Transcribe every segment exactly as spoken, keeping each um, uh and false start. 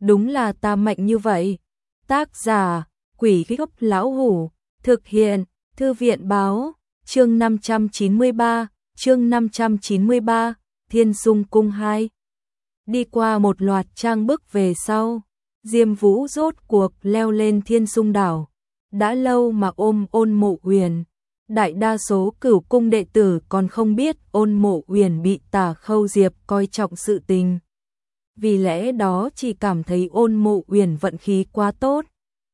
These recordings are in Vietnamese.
đúng là ta mạnh như vậy. Tác giả, Quỷ Gốc Lão Hủ, thực hiện, Thư viện Báo, chương năm trăm chín mươi ba, chương năm trăm chín mươi ba, Thiên Dung Cung hai. Đi qua một loạt trang bức về sau, Diêm Vũ rốt cuộc leo lên Thiên Dung đảo. Đã lâu mà ôm Ôn Mộ Uyển, đại đa số Cửu cung đệ tử còn không biết Ôn Mộ Uyển bị Tả Khâu Diệp coi trọng sự tình. Vì lẽ đó chỉ cảm thấy Ôn Mộ Uyển vận khí quá tốt.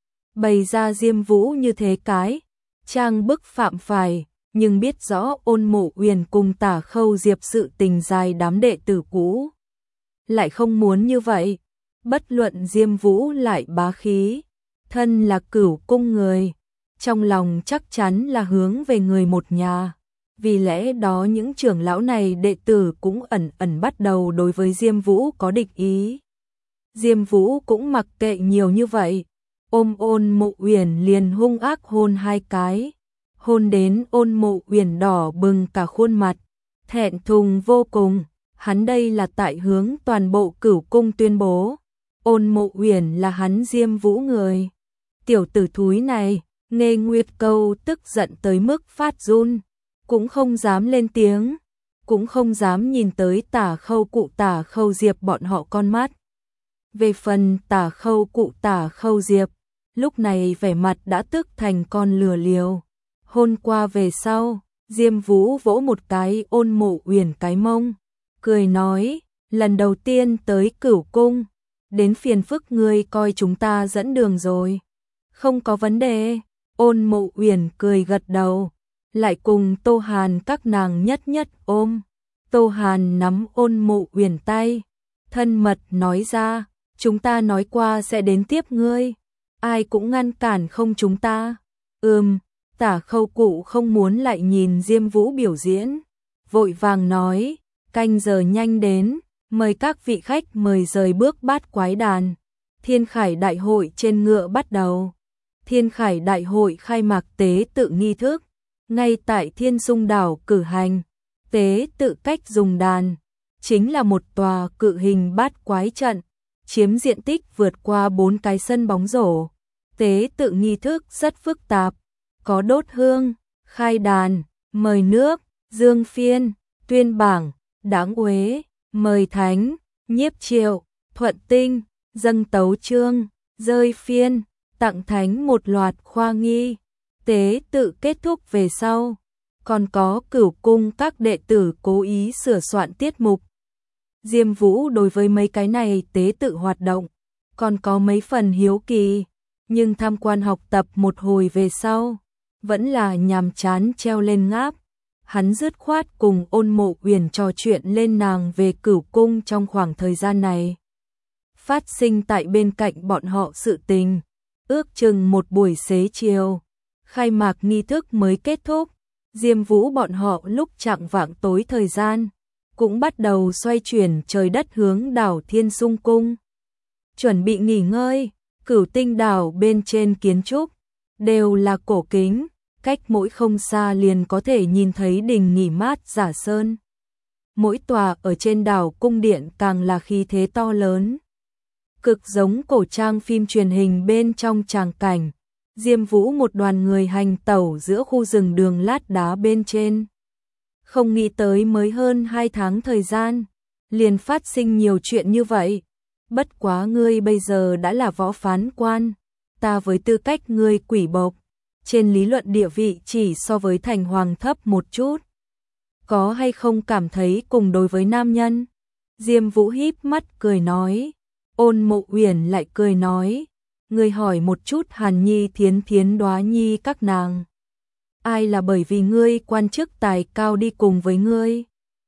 Bày ra Diêm Vũ như thế cái trang bức phạm phải, nhưng biết rõ Ôn Mộ Uyển cùng Tả Khâu Diệp sự tình dài đám đệ tử cũ. Lại không muốn như vậy, bất luận Diêm Vũ lại bá khí, thân là Cửu cung người, trong lòng chắc chắn là hướng về người một nhà. Vì lẽ đó những trưởng lão này đệ tử cũng ẩn ẩn bắt đầu đối với Diêm Vũ có địch ý. Diêm Vũ cũng mặc kệ nhiều như vậy, ôm Ôn Mộ Uyển liền hung ác hôn hai cái, hôn đến Ôn Mộ Uyển đỏ bừng cả khuôn mặt, thẹn thùng vô cùng. Hắn đây là tại hướng toàn bộ Cửu cung tuyên bố, Ôn Mộ Uyển là hắn Diêm Vũ người. Tiểu tử thúi này, Nghê Nguyệt Câu tức giận tới mức phát run, cũng không dám lên tiếng, cũng không dám nhìn tới Tả Khâu cụ Tả Khâu Diệp bọn họ con mắt. Về phần Tả Khâu cụ Tả Khâu Diệp, lúc này vẻ mặt đã tức thành con lừa liều. Hôn qua về sau, Diêm Vũ vỗ một cái Ôn Mộ Uyển cái mông, cười nói, lần đầu tiên tới Cửu cung, đến phiền phức ngươi coi chúng ta dẫn đường rồi. Không có vấn đề. Ôn Mộ Uyển cười gật đầu, lại cùng Tô Hàn các nàng nhất nhất ôm. Tô Hàn nắm Ôn Mộ Uyển tay, thân mật nói ra, chúng ta nói qua sẽ đến tiếp ngươi, ai cũng ngăn cản không chúng ta. Ừm, Tả Khâu cụ không muốn lại nhìn Diêm Vũ biểu diễn, vội vàng nói, canh giờ nhanh đến, mời các vị khách mời rời bước Bát Quái Đàn. Thiên Khải Đại hội trên ngựa bắt đầu. Thiên Khải Đại hội khai mạc tế tự nghi thức, ngay tại Thiên Dung đảo cử hành. Tế tự cách dùng đàn, chính là một tòa cự hình bát quái trận, chiếm diện tích vượt qua bốn cái sân bóng rổ. Tế tự nghi thức rất phức tạp, có đốt hương, khai đàn, mời nước, dương phiên, tuyên bảng, đáng uế, mời thánh, nhiếp triệu, thuận tinh, dâng tấu chương, rơi phiên, tặng thánh một loạt khoa nghi. Tế tự kết thúc về sau, còn có Cửu cung các đệ tử cố ý sửa soạn tiết mục. Diêm Vũ đối với mấy cái này tế tự hoạt động, còn có mấy phần hiếu kỳ, nhưng tham quan học tập một hồi về sau, vẫn là nhàm chán treo lên ngáp. Hắn dứt khoát cùng Ôn Mộ Uyển trò chuyện lên nàng về Cửu cung trong khoảng thời gian này. Phát sinh tại bên cạnh bọn họ sự tình, ước chừng một buổi xế chiều, khai mạc nghi thức mới kết thúc. Diêm Vũ bọn họ lúc chạng vạng tối thời gian, cũng bắt đầu xoay chuyển trời đất hướng đảo Thiên Dung cung. Chuẩn bị nghỉ ngơi, Cửu tinh đảo bên trên kiến trúc, đều là cổ kính, cách mỗi không xa liền có thể nhìn thấy đình nghỉ mát Giả Sơn. Mỗi tòa ở trên đảo cung điện càng là khí thế to lớn, cực giống cổ trang phim truyền hình bên trong tràng cảnh. Diêm Vũ một đoàn người hành tẩu giữa khu rừng đường lát đá bên trên. Không nghĩ tới mới hơn hai tháng thời gian, liền phát sinh nhiều chuyện như vậy. Bất quá ngươi bây giờ đã là võ phán quan, ta với tư cách ngươi quỷ bộc, trên lý luận địa vị chỉ so với thành hoàng thấp một chút. Có hay không cảm thấy cùng đối với nam nhân? Diêm Vũ híp mắt cười nói. Ôn Mộ Uyển lại cười nói, ngươi hỏi một chút Hàn Nhi, Thiến Thiến, Đoá Nhi các nàng, ai là bởi vì ngươi quan chức tài cao đi cùng với ngươi?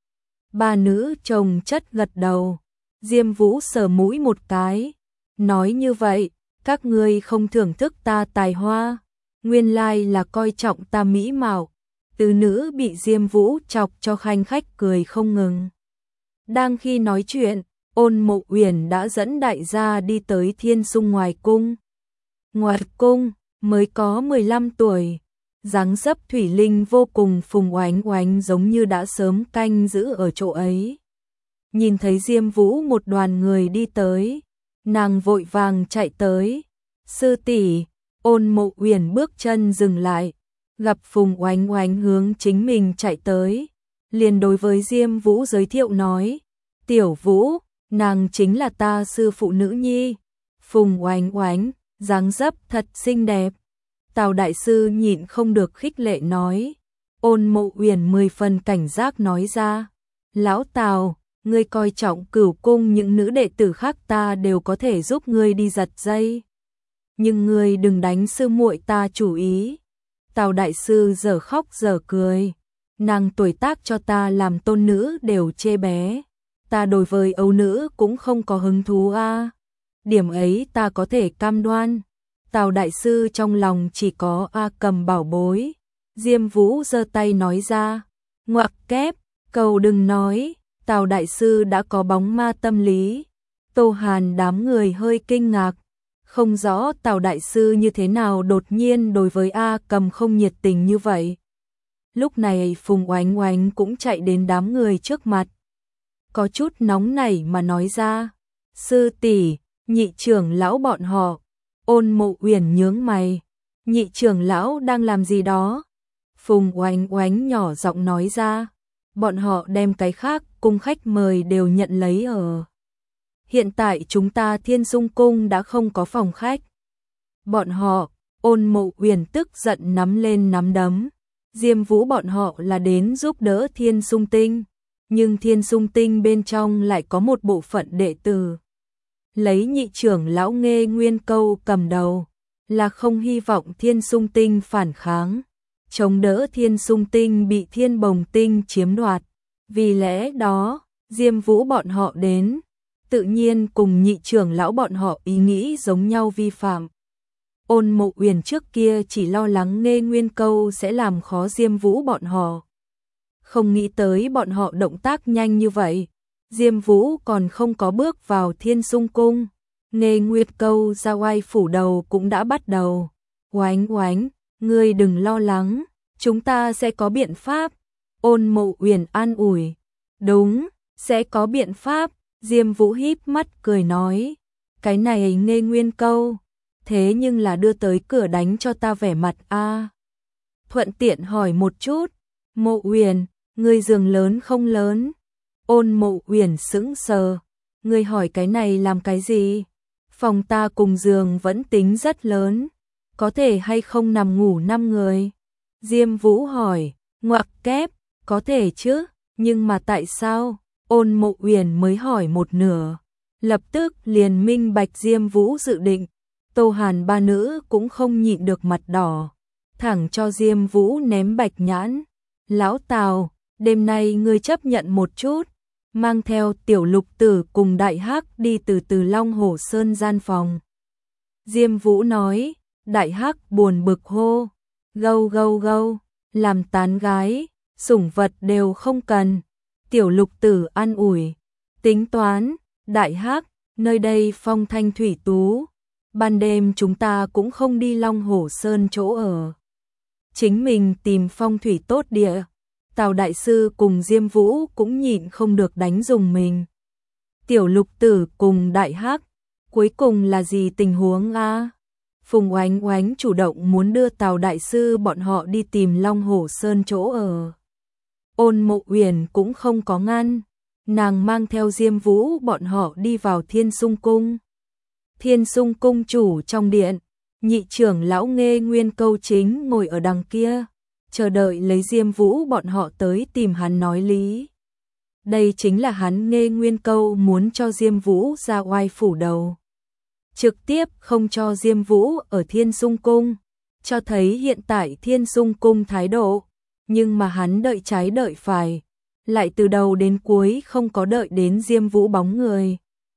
Ba nữ chồng chất gật đầu. Diêm Vũ sờ mũi một cái, nói như vậy, các ngươi không thưởng thức ta tài hoa, nguyên lai là coi trọng ta mỹ mạo. Tứ nữ bị Diêm Vũ chọc cho khanh khách cười không ngừng. Đang khi nói chuyện, Ôn Mộ Uyển đã dẫn đại gia đi tới Thiên Dung ngoài cung. Ngoài cung, mới có mười lăm tuổi, dáng dấp thủy linh vô cùng phùng oánh oánh, giống như đã sớm canh giữ ở chỗ ấy. Nhìn thấy Diêm Vũ một đoàn người đi tới, nàng vội vàng chạy tới. Sư tỷ, Ôn Mộ Uyển bước chân dừng lại, gặp Phùng Oánh Oánh hướng chính mình chạy tới, liền đối với Diêm Vũ giới thiệu nói, Tiểu Vũ, nàng chính là ta sư phụ nữ nhi. Phùng Oánh Oánh, dáng dấp thật xinh đẹp. Tào đại sư nhịn không được khích lệ nói. Ôn Mộ Uyển mười phần cảnh giác nói ra, lão Tào, ngươi coi trọng Cửu cung những nữ đệ tử khác ta đều có thể giúp ngươi đi giật dây, nhưng ngươi đừng đánh sư muội ta chủ ý. Tào đại sư giờ khóc giờ cười, nàng tuổi tác cho ta làm tôn nữ đều chê bé, ta đối với ấu nữ cũng không có hứng thú a. Điểm ấy ta có thể cam đoan. Tào đại sư trong lòng chỉ có A Cầm bảo bối. Diêm Vũ giơ tay nói ra, ngoặc kép, cầu đừng nói. Tào đại sư đã có bóng ma tâm lý. Tô Hàn đám người hơi kinh ngạc, không rõ Tào đại sư như thế nào đột nhiên đối với A Cầm không nhiệt tình như vậy. Lúc này Phùng Oánh Oánh cũng chạy đến đám người trước mặt, có chút nóng nảy mà nói ra, sư tỷ, nhị trưởng lão bọn họ. Ôn Mộ Uyển nhướng mày, nhị trưởng lão đang làm gì đó? Phùng Oánh Oánh nhỏ giọng nói ra, bọn họ đem cái khác cung khách mời đều nhận lấy ở. Hiện tại chúng ta Thiên Dung cung đã không có phòng khách. Bọn họ, Ôn Mộ Uyển tức giận nắm lên nắm đấm. Diêm Vũ bọn họ là đến giúp đỡ Thiên Dung tinh, nhưng Thiên Dung tinh bên trong lại có một bộ phận đệ tử lấy nhị trưởng lão Nghê Nguyên Câu cầm đầu, là không hy vọng Thiên Dung tinh phản kháng, chống đỡ Thiên Dung tinh bị Thiên Bồng tinh chiếm đoạt. Vì lẽ đó, Diêm Vũ bọn họ đến, tự nhiên cùng nhị trưởng lão bọn họ ý nghĩ giống nhau vi phạm. Ôn Mộ Uyển trước kia chỉ lo lắng Nghê Nguyên Câu sẽ làm khó Diêm Vũ bọn họ, không nghĩ tới bọn họ động tác nhanh như vậy. Diêm Vũ còn không có bước vào Thiên Dung cung, Nghê Nguyên Câu ra oai phủ đầu cũng đã bắt đầu. Oánh Oánh, ngươi đừng lo lắng, chúng ta sẽ có biện pháp. Ôn Mộ Uyển an ủi. Đúng, sẽ có biện pháp. Diêm Vũ híp mắt cười nói, cái này Nghê Nguyên Câu, thế nhưng là đưa tới cửa đánh cho ta vẻ mặt a. À. Thuận tiện hỏi một chút, Mộ Uyển, ngươi giường lớn không lớn? Ôn Mộ Uyển sững sờ, ngươi hỏi cái này làm cái gì? Phòng ta cùng giường vẫn tính rất lớn, có thể hay không nằm ngủ năm người? Diêm Vũ hỏi, ngoặc kép, có thể chứ, nhưng mà tại sao? Ôn Mộ Uyển mới hỏi một nửa, lập tức liền minh bạch Diêm Vũ dự định. Tô Hàn ba nữ cũng không nhịn được mặt đỏ, thẳng cho Diêm Vũ ném bạch nhãn. Lão Tào, đêm nay ngươi chấp nhận một chút, mang theo Tiểu Lục Tử cùng Đại Hắc đi từ từ Long Hổ Sơn gian phòng. Diêm Vũ nói. Đại Hắc buồn bực hô, gâu gâu gâu, làm tán gái, sủng vật đều không cần. Tiểu Lục Tử an ủi, tính toán, Đại Hắc, nơi đây phong thanh thủy tú, ban đêm chúng ta cũng không đi Long Hổ Sơn chỗ ở, chính mình tìm phong thủy tốt địa. Tào đại sư cùng Diêm Vũ cũng nhịn không được đánh dùng mình. Tiểu Lục Tử cùng Đại Hắc, cuối cùng là gì tình huống a? Phùng Oánh Oánh chủ động muốn đưa Tào đại sư bọn họ đi tìm Long Hổ Sơn chỗ ở. Ôn Mộ Uyển cũng không có ngăn, nàng mang theo Diêm Vũ bọn họ đi vào Thiên Dung cung. Thiên Dung cung chủ trong điện, nhị trưởng lão Nghê Nguyên Câu chính ngồi ở đằng kia, chờ đợi lấy Diêm Vũ bọn họ tới tìm hắn nói lý. Đây chính là hắn Nghê Nguyên Câu muốn cho Diêm Vũ ra oai phủ đầu, trực tiếp không cho Diêm Vũ ở Thiên Dung cung, cho thấy hiện tại Thiên Dung cung thái độ. Nhưng mà hắn đợi trái đợi phải, lại từ đầu đến cuối không có đợi đến Diêm Vũ bóng người.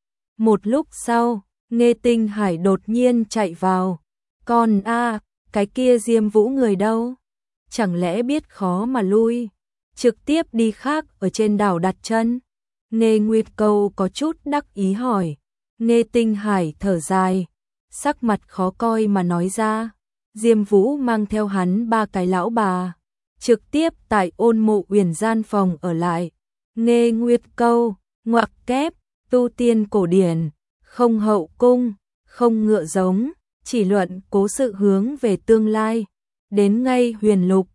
Một lúc sau, Nghê Tinh Hải đột nhiên chạy vào. Còn a, à, cái kia Diêm Vũ người đâu? Chẳng lẽ biết khó mà lui, trực tiếp đi khác ở trên đảo đặt chân? Nghê Nguyệt Câu có chút đắc ý hỏi. Nghê Tinh Hải thở dài, sắc mặt khó coi mà nói ra, Diêm Vũ mang theo hắn ba cái lão bà, trực tiếp tại Ôn Mộ Uyển gian phòng ở lại. Nghê Nguyệt Câu, ngoặc kép, tu tiên cổ điển, không hậu cung, không ngựa giống, chỉ luận cố sự hướng về tương lai. Đến ngay huyền lục,